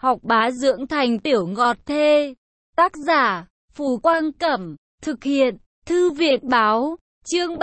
học bá dưỡng thành tiểu ngọt thê. Tác giả, Phù Quang Cẩm, thực hiện, Thư viện Báo, chương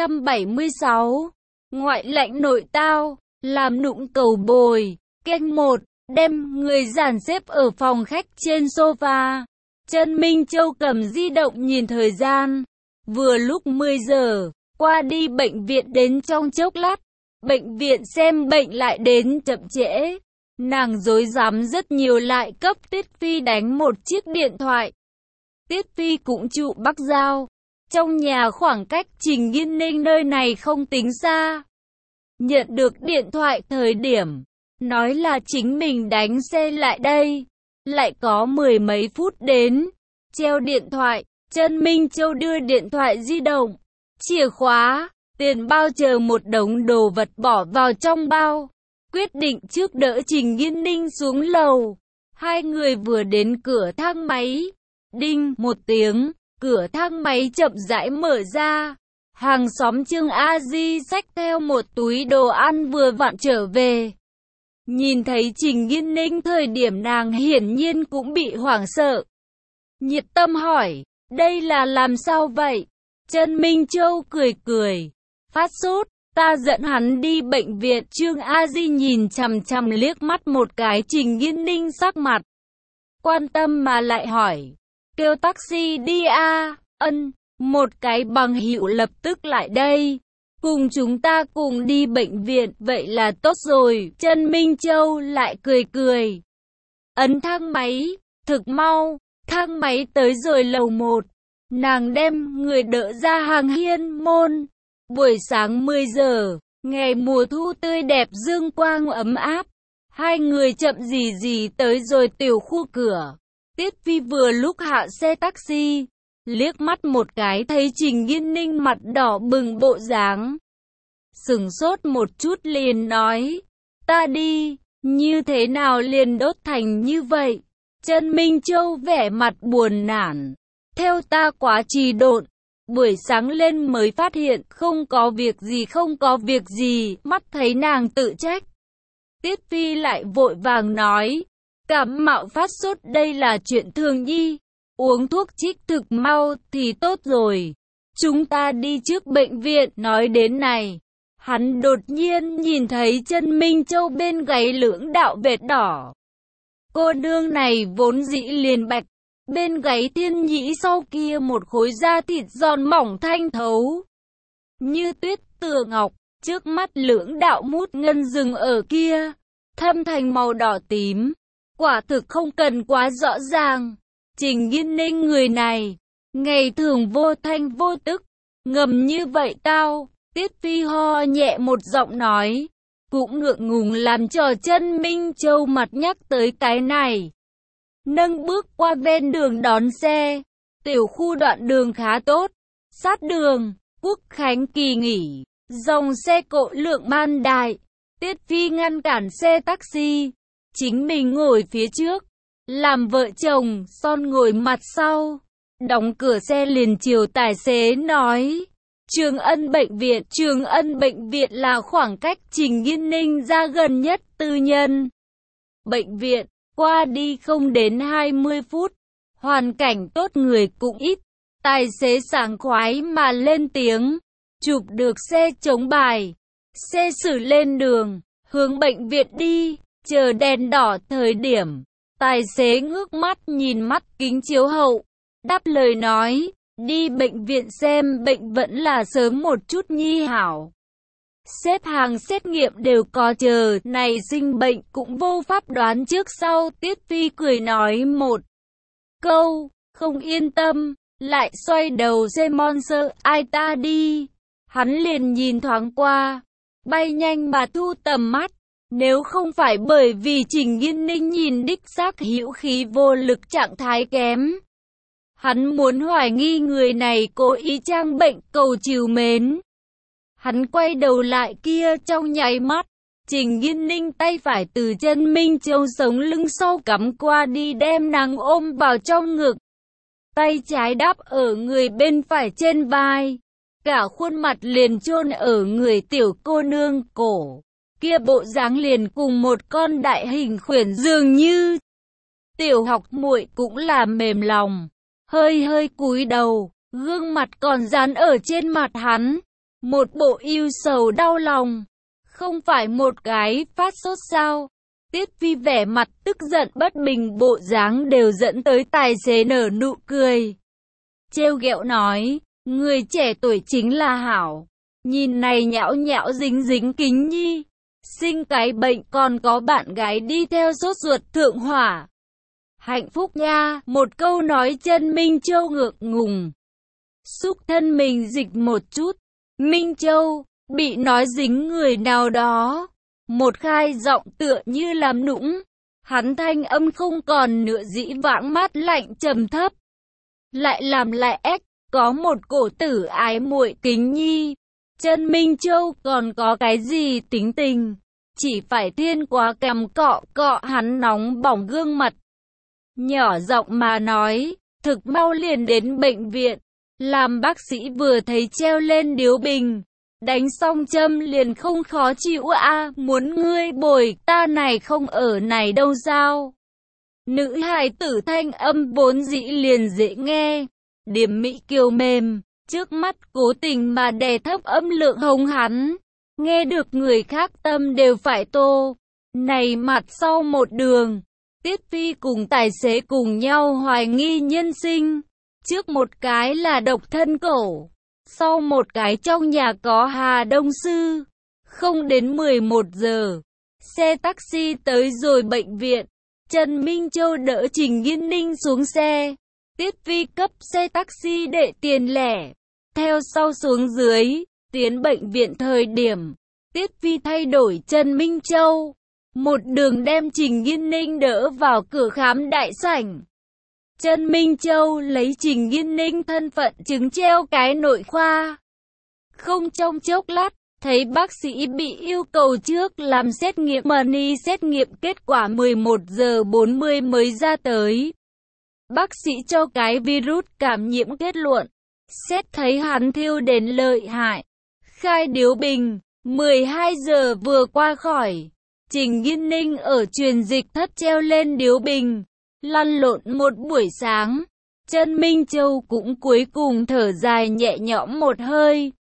376. Ngoại lạnh nội tao, làm nũng cầu bồi, kênh 1, đem người dàn xếp ở phòng khách trên sofa. Trân Minh Châu cầm di động nhìn thời gian, vừa lúc 10 giờ, qua đi bệnh viện đến trong chốc lát. Bệnh viện xem bệnh lại đến chậm trễ. Nàng rối rắm rất nhiều lại cấp Tiết Phi đánh một chiếc điện thoại. Tiết Phi cũng trụ Bắc Giao. Trong nhà khoảng cách Trình Nghiên Ninh nơi này không tính xa. Nhận được điện thoại thời điểm, nói là chính mình đánh xe lại đây. Lại có 10 mấy phút đến. Treo điện thoại, Trân Minh Châu đưa điện thoại di động, chìa khóa, tiền bao chờ một đống đồ vật bỏ vào trong bao. Quyết định trước đỡ Trình Nghiên Ninh xuống lầu. Hai người vừa đến cửa thang máy. Đinh một tiếng, cửa thang máy chậm rãi mở ra. Hàng xóm Trương A Di xách theo một túi đồ ăn vừa vặn trở về. Nhìn thấy Trình Nghiên Ninh thời điểm nàng hiển nhiên cũng bị hoảng sợ. Nhiệt Tâm hỏi, đây là làm sao vậy? Trân Minh Châu cười cười, phát sốt, ta dẫn hắn đi bệnh viện. Trương A Di nhìn chằm chằm liếc mắt một cái Trình Nghiên Ninh sắc mặt quan tâm mà lại hỏi, kêu taxi đi a? Ân, một cái bằng hữu lập tức lại đây, cùng chúng ta cùng đi bệnh viện, vậy là tốt rồi. Trân Minh Châu lại cười cười, ấn thang máy, thực mau, thang máy tới rồi lầu 1, nàng đem người đỡ ra hàng hiên môn. Buổi sáng 10 giờ, ngày mùa thu tươi đẹp dương quang ấm áp, hai người chậm gì tới rồi tiểu khu cửa. Tiết Phi vừa lúc hạ xe taxi, liếc mắt một cái thấy Trình Nghiên Ninh mặt đỏ bừng bộ dáng, sửng sốt một chút liền nói, ta đi, như thế nào liền đốt thành như vậy? Trân Minh Châu vẻ mặt buồn nản, theo ta quá trì độn, buổi sáng lên mới phát hiện không có việc gì, mắt thấy nàng tự trách. Tiết Phi lại vội vàng nói, cảm mạo phát sốt đây là chuyện thường nhi, uống thuốc trích thực mau thì tốt rồi, chúng ta đi trước bệnh viện. Nói đến này, hắn đột nhiên nhìn thấy Trân Minh Châu bên gáy lưỡng đạo vệt đỏ. Cô nương này vốn dĩ liền bạch, bên gáy thiên nhĩ sau kia một khối da thịt giòn mỏng thanh thấu, như tuyết tựa ngọc, trước mắt lưỡng đạo mút ngân rừng ở kia, thâm thành màu đỏ tím, quả thực không cần quá rõ ràng. Trình Nghiên Ninh người này, ngày thường vô thanh vô tức, ngầm như vậy tao. Tiết Phi ho nhẹ một giọng nói, cũng ngượng ngùng làm cho Trân Minh Châu mặt nhắc tới cái này. Nâng bước qua ven đường đón xe, tiểu khu đoạn đường khá tốt, sát đường, Quốc Khánh kỳ nghỉ, dòng xe cộ lượng man đại. Tiết Phi ngăn cản xe taxi, chính mình ngồi phía trước, làm vợ chồng son ngồi mặt sau, đóng cửa xe liền chiều tài xế nói, Trường Ân bệnh viện là khoảng cách Trình Nghiên Ninh ra gần nhất tư nhân bệnh viện, qua đi không đến 20 phút, hoàn cảnh tốt người cũng ít. Tài xế sảng khoái mà lên tiếng, chụp được xe chống bài, xe xử lên đường, hướng bệnh viện đi. Chờ đèn đỏ thời điểm, tài xế ngước mắt nhìn mắt kính chiếu hậu, đáp lời nói, đi bệnh viện xem bệnh vẫn là sớm một chút nhi hảo. Xếp hàng xét nghiệm đều có chờ, này sinh bệnh cũng vô pháp đoán trước sau. Tiết Phi cười nói một câu, không yên tâm, lại xoay đầu xe Monster, ai ta đi. Hắn liền nhìn thoáng qua, bay nhanh mà thu tầm mắt. Nếu không phải bởi vì Trình Nghiên Ninh nhìn đích xác hữu khí vô lực trạng thái kém, hắn muốn hoài nghi người này cố ý trang bệnh cầu trìu mến. Hắn quay đầu lại kia trong nháy mắt, Trình Nghiên Ninh tay phải từ Trân Minh Châu sống lưng sau cắm qua đi đem nàng ôm vào trong ngực. Tay trái đáp ở người bên phải trên vai, cả khuôn mặt liền chôn ở người tiểu cô nương cổ. Kia bộ dáng liền cùng một con đại hình khuyển dường như. Tiểu học muội cũng là mềm lòng, hơi hơi cúi đầu, gương mặt còn dán ở trên mặt hắn, một bộ ưu sầu đau lòng. Không phải một cái phát sốt sao? Tiết Phi vẻ mặt tức giận bất bình bộ dáng đều dẫn tới tài xế nở nụ cười. Trêu ghẹo nói, người trẻ tuổi chính là hảo. Nhìn này nhão nhão dính dính Kính Nhi. Sinh cái bệnh còn có bạn gái đi theo sốt ruột thượng hỏa. Hạnh phúc nha, một câu nói chân Minh Châu ngượng ngùng. Xúc thân mình dịch một chút. Minh Châu, bị nói dính người nào đó. Một khai giọng tựa như làm nũng. Hắn thanh âm không còn nữa dĩ vãng mát lạnh trầm thấp. Lại làm lại ếch, có một cổ tử ái muội Kính Nhi. Chân Minh Châu còn có cái gì tính tình, chỉ phải thiên quá kèm cọ cọ hắn nóng bỏng gương mặt. Nhỏ giọng mà nói, thực mau liền đến bệnh viện, làm bác sĩ vừa thấy treo lên điếu bình. Đánh xong châm liền không khó chịu muốn ngươi bồi ta này không ở này đâu sao. Nữ hài tử thanh âm vốn dĩ liền dễ nghe, điểm mỹ kiều mềm, trước mắt cố tình mà đè thấp âm lượng hống hắn. Nghe được người khác tâm đều phải tô. Này mặt sau một đường, Tiết Phi cùng tài xế cùng nhau hoài nghi nhân sinh. Trước một cái là độc thân cổ, sau một cái trong nhà có Hà Đông Sư. Không đến 11 giờ, xe taxi tới rồi bệnh viện. Trần Minh Châu đỡ Trình Nghiên Ninh xuống xe. Tiết Phi cấp xe taxi để tiền lẻ. Theo sau xuống dưới, tiến bệnh viện thời điểm. Tiết Phi thay đổi Trần Minh Châu. Một đường đem Trình Nghiên Ninh đỡ vào cửa khám đại sảnh. Trần Minh Châu lấy Trình Nghiên Ninh thân phận chứng treo cái nội khoa. Không trong chốc lát, thấy bác sĩ bị yêu cầu trước làm xét nghiệm money, xét nghiệm kết quả 11 giờ 40 mới ra tới. Bác sĩ cho cái virus cảm nhiễm kết luận, xét thấy hắn thiêu đến lợi hại. Khai điếu bình, 12 giờ vừa qua khỏi. Trình Nghiên Ninh ở truyền dịch thất treo lên điếu bình, lăn lộn một buổi sáng. Trần Minh Châu cũng cuối cùng thở dài nhẹ nhõm một hơi.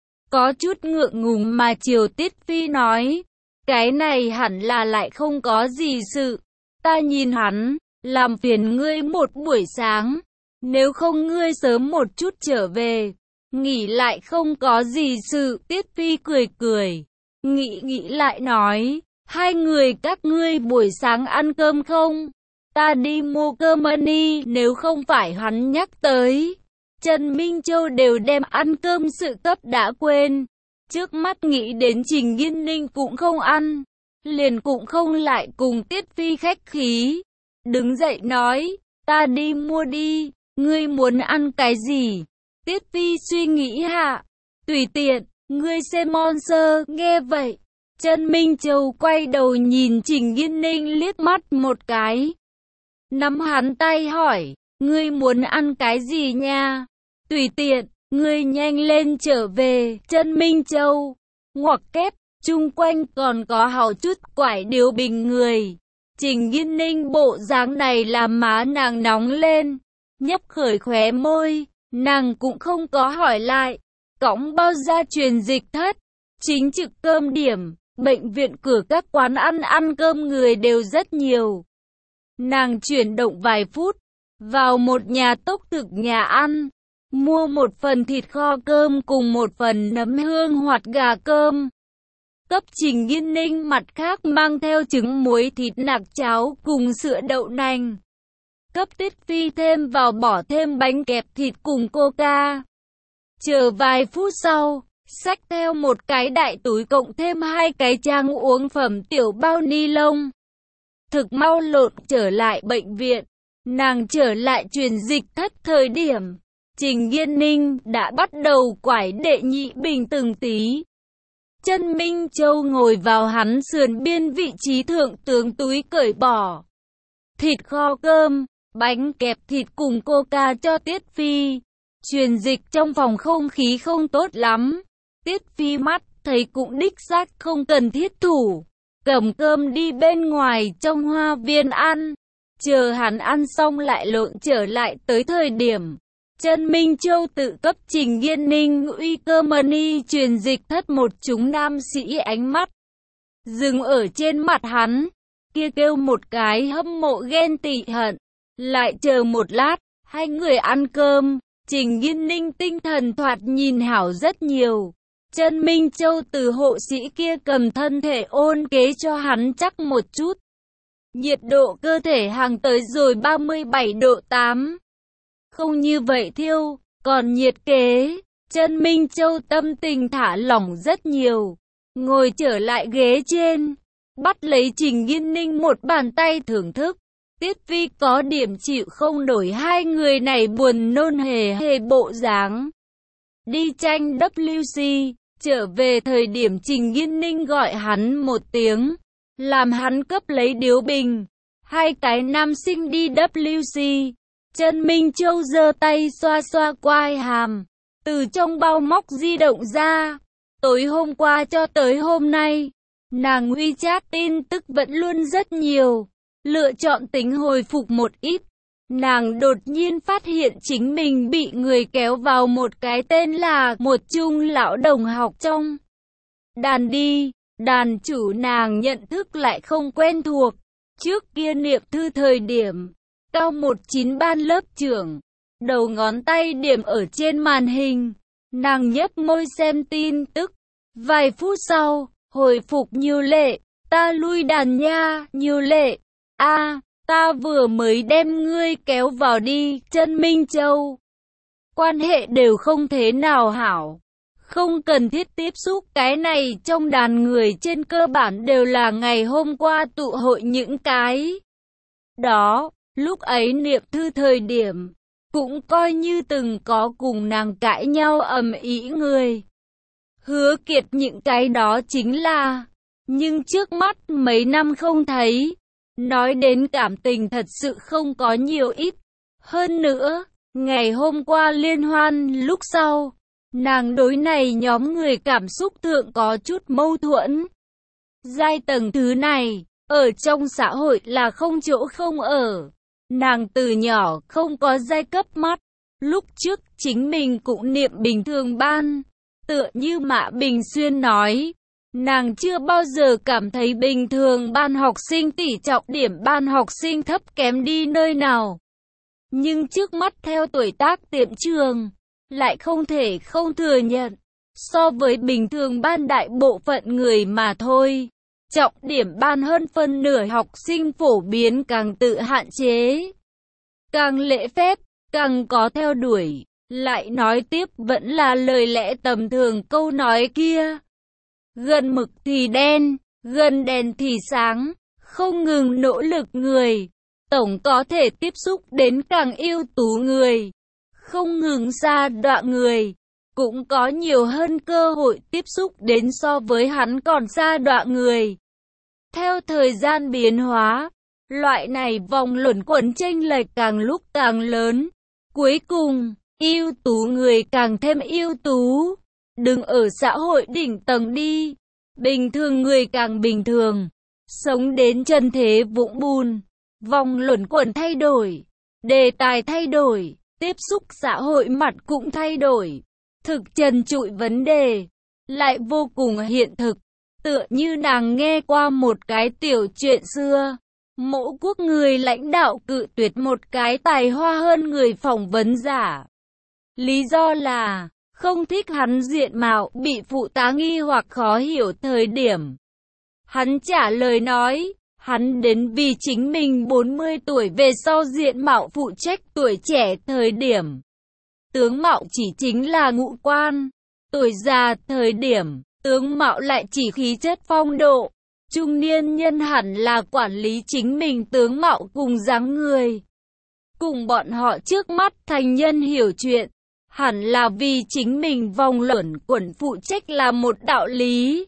Có chút ngượng ngùng mà chiều Tiết Phi nói, cái này hẳn là lại không có gì sự. Ta nhìn hắn, làm phiền ngươi một buổi sáng. Nếu không ngươi sớm một chút trở về, nghỉ lại không có gì sự. Tiết Phi cười cười, nghĩ lại nói, hai người các ngươi buổi sáng ăn cơm không? Ta đi mua cơm đi. Nếu không phải hắn nhắc tới, Trần Minh Châu đều đem ăn cơm sự cấp đã quên. Trước mắt nghĩ đến Trình Nghiên Ninh cũng không ăn, liền cũng không lại cùng Tiết Phi khách khí. Đứng dậy nói, ta đi mua đi, ngươi muốn ăn cái gì? Tiết Phi suy nghĩ hạ, tùy tiện, ngươi xem Monster. Nghe vậy, Trần Minh Châu quay đầu nhìn Trình Nghiên Ninh liếc mắt một cái. Nắm hắn tay hỏi, ngươi muốn ăn cái gì nha? Tùy tiện, ngươi nhanh lên trở về. Trần Minh Châu ngoặc kép, chung quanh còn có hào chút quải điếu bình người. Trình Nghiên Ninh bộ dáng này làm má nàng nóng lên, nhấp khởi khóe môi, nàng cũng không có hỏi lại. Cõng bao ra truyền dịch thất, chính trực cơm điểm, bệnh viện cửa các quán ăn cơm người đều rất nhiều. Nàng chuyển động vài phút, vào một nhà tốc thực nhà ăn, mua một phần thịt kho cơm cùng một phần nấm hương hoạt gà cơm. Cấp Trình Nghiên Ninh mặt khác mang theo trứng muối thịt nạc cháo cùng sữa đậu nành. Cấp Tiết Phi thêm vào bỏ thêm bánh kẹp thịt cùng coca. Chờ vài phút sau, xách theo một cái đại túi cộng thêm hai cái trang uống phẩm tiểu bao ni lông. Thực mau lộn trở lại bệnh viện. Nàng trở lại truyền dịch thất thời điểm, Trình Nghiên Ninh đã bắt đầu quải đệ nhị bình từng tí. Trần Minh Châu ngồi vào hắn sườn biên vị trí thượng tướng túi cởi bỏ. Thịt kho cơm, bánh kẹp thịt cùng coca cho Tiết Phi. Truyền dịch trong phòng không khí không tốt lắm. Tiết Phi mắt thấy cũng đích xác không cần thiết thủ. Cầm cơm đi bên ngoài trong hoa viên ăn. Chờ hắn ăn xong lại lộn trở lại tới thời điểm Trần Minh Châu tự cấp Trình Nghiên Ninh uy cơ mani truyền dịch thất một chúng nam sĩ ánh mắt dừng ở trên mặt hắn, kia kêu một cái hâm mộ ghen tị hận. Lại chờ một lát, hai người ăn cơm, Trình Nghiên Ninh tinh thần thoạt nhìn hảo rất nhiều. Trần Minh Châu từ hộ sĩ kia cầm thân thể ôn kế cho hắn chắc một chút. Nhiệt độ cơ thể hàng tới rồi 37 độ 8. Không như vậy thiêu, còn nhiệt kế. Trần Minh Châu tâm tình thả lỏng rất nhiều. Ngồi trở lại ghế trên, bắt lấy Trình Nghiên Ninh một bàn tay thưởng thức. Tiết Vi có điểm chịu không nổi hai người này buồn nôn hề hề bộ dáng. Đi tranh WC, trở về thời điểm Trình Nghiên Ninh gọi hắn một tiếng, làm hắn cấp lấy điếu bình. Hai cái nam sinh đi WC. Trần Minh Châu giơ tay xoa xoa quai hàm, từ trong bao móc di động ra. Tối hôm qua cho tới hôm nay, nàng WeChat tin tức vẫn luôn rất nhiều, lựa chọn tính hồi phục một ít. Nàng đột nhiên phát hiện chính mình bị người kéo vào một cái tên là một chung lão đồng học trong đàn đi. Đàn chủ nàng nhận thức lại không quen thuộc. Trước kia niệm thư thời điểm, cao 19 ban lớp trưởng, đầu ngón tay điểm ở trên màn hình. Nàng nhếch môi xem tin tức. Vài phút sau, hồi phục Nhiều Lệ, ta lui đàn nha, Nhiều Lệ. Ta vừa mới đem ngươi kéo vào đi, Trần Minh Châu. Quan hệ đều không thế nào hảo. Không cần thiết tiếp xúc cái này trong đàn người trên cơ bản đều là ngày hôm qua tụ hội những cái. Đó, lúc ấy niệm thư thời điểm, cũng coi như từng có cùng nàng cãi nhau ầm ĩ người. Hứa Kiệt những cái đó chính là, nhưng trước mắt mấy năm không thấy, nói đến cảm tình thật sự không có nhiều ít. Hơn nữa, ngày hôm qua liên hoan lúc sau, nàng đối này nhóm người cảm xúc thượng có chút mâu thuẫn. Giai tầng thứ này, ở trong xã hội là không chỗ không ở. Nàng từ nhỏ không có giai cấp mắt, lúc trước chính mình cũng niệm bình thường ban. Tựa như Mã Bình Xuyên nói, nàng chưa bao giờ cảm thấy bình thường ban học sinh tỷ trọng điểm ban học sinh thấp kém đi nơi nào. Nhưng trước mắt theo tuổi tác tiệm trường, lại không thể không thừa nhận, so với bình thường ban đại bộ phận người mà thôi. Trọng điểm ban hơn phân nửa học sinh phổ biến càng tự hạn chế, càng lễ phép, càng có theo đuổi. Lại nói tiếp vẫn là lời lẽ tầm thường câu nói kia. Gần mực thì đen, gần đèn thì sáng, không ngừng nỗ lực người, tổng có thể tiếp xúc đến càng ưu tú người. Không ngừng xa đọa người, cũng có nhiều hơn cơ hội tiếp xúc đến so với hắn còn xa đọa người. Theo thời gian biến hóa, loại này vòng luẩn quẩn chênh lệch càng lúc càng lớn. Cuối cùng, ưu tú người càng thêm ưu tú. Đừng ở xã hội đỉnh tầng đi. Bình thường người càng bình thường. Sống đến chân thế vũng bùn. Vòng luẩn quẩn thay đổi. Đề tài thay đổi. Tiếp xúc xã hội mặt cũng thay đổi. Thực trần trụi vấn đề. Lại vô cùng hiện thực. Tựa như nàng nghe qua một cái tiểu chuyện xưa. Mẫu quốc người lãnh đạo cự tuyệt một cái tài hoa hơn người phỏng vấn giả. Lý do là không thích hắn diện mạo, bị phụ tá nghi hoặc khó hiểu thời điểm. Hắn trả lời nói, hắn đến vì chính mình 40 tuổi về sau diện mạo phụ trách tuổi trẻ thời điểm. Tướng mạo chỉ chính là ngũ quan, tuổi già thời điểm, tướng mạo lại chỉ khí chất phong độ. Trung niên nhân hẳn là quản lý chính mình tướng mạo cùng dáng người. Cùng bọn họ trước mắt thành nhân hiểu chuyện, hẳn là vì chính mình vòng luẩn quẩn phụ trách là một đạo lý.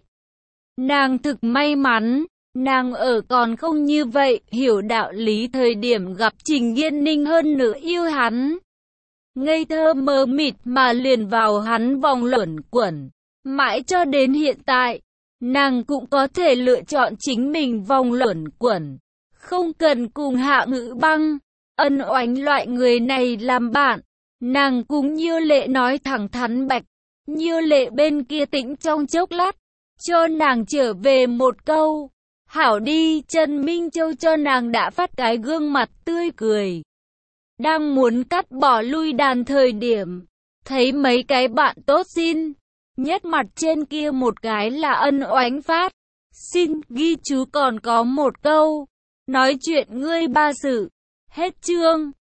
Nàng thực may mắn, nàng ở còn không như vậy, hiểu đạo lý thời điểm gặp Trình Nghiên Ninh hơn nữa yêu hắn. Ngây thơ mờ mịt mà liền vào hắn vòng luẩn quẩn, mãi cho đến hiện tại. Nàng cũng có thể lựa chọn chính mình vòng luẩn quẩn, không cần cùng Hạ Ngữ Băng, Ân Oánh loại người này làm bạn. Nàng cùng Như Lệ nói thẳng thắn bạch. Như Lệ bên kia tĩnh trong chốc lát, cho nàng trở về một câu. Hảo đi, Trần Minh Châu cho nàng đã phát cái gương mặt tươi cười. Đang muốn cắt bỏ lui đàn thời điểm, thấy mấy cái bạn tốt xin. Nhất mặt trên kia một cái là Ân Oánh phát. Xin ghi chú còn có một câu. Nói chuyện ngươi ba sự. Hết chương.